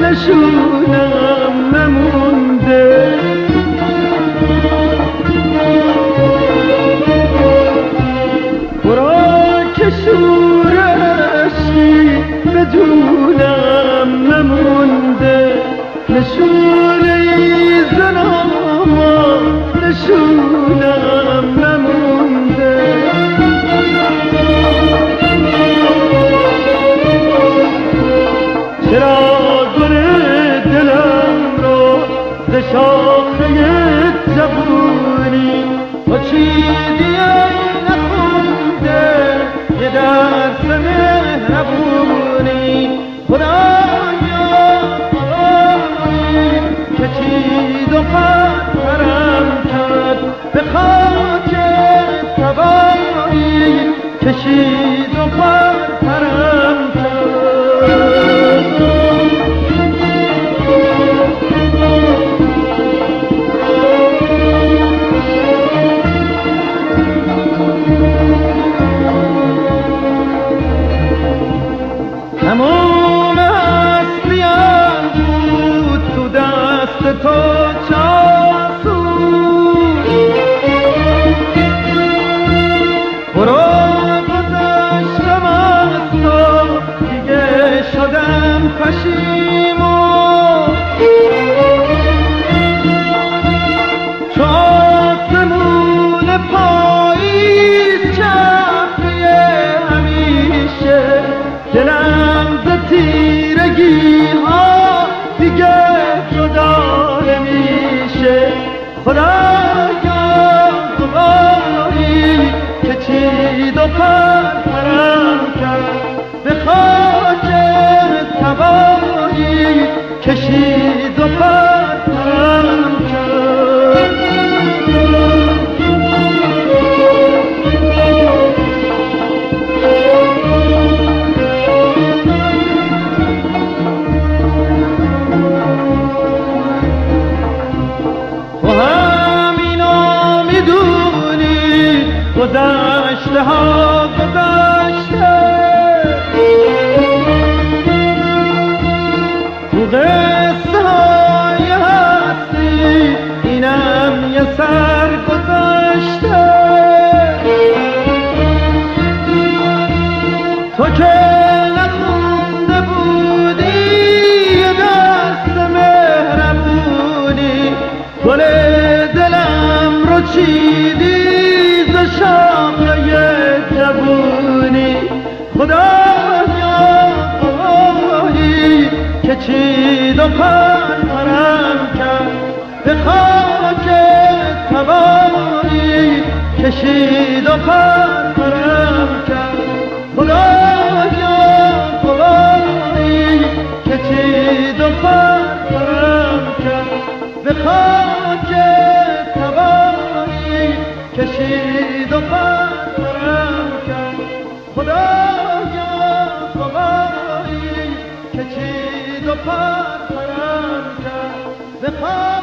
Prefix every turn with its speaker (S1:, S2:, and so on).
S1: نشونم نمونده برا که شورشی بدونم نمونده نشونه ای زناما نشونم نمونده چرا گل دلم رو ز شاخه جوونی بچیدی نخونده یه درس مهربونی خدایا که چید و پرم کرد به خاک تبایی کشید و پرم کرد تمام هستیم بود تو دست تو چاسو برو گذشتم از تو دیگه شدم پشیمون چو آسمون پاییز چپریه همیشه دلم ز تیرگی ها دیگه جدا نمیشه خدایا خدایی که چید و پرم کرد به خاک تبایی کشید و پرم کرد گذشته ها گذشته تو قصه های هستی اینم یه سر گذشته تو که نخونده بودی یه دست مهربونی گل دلم رو چیدی شاخه جوونی خدایا خدایی که چید و پرم کرد به خاک تبایی کشید و پرم کرد خدایا خدایی که چید و پرم کرد به خاک تبایی کشید و پرم کرد خدایا خدایی که چید و پرم کرد به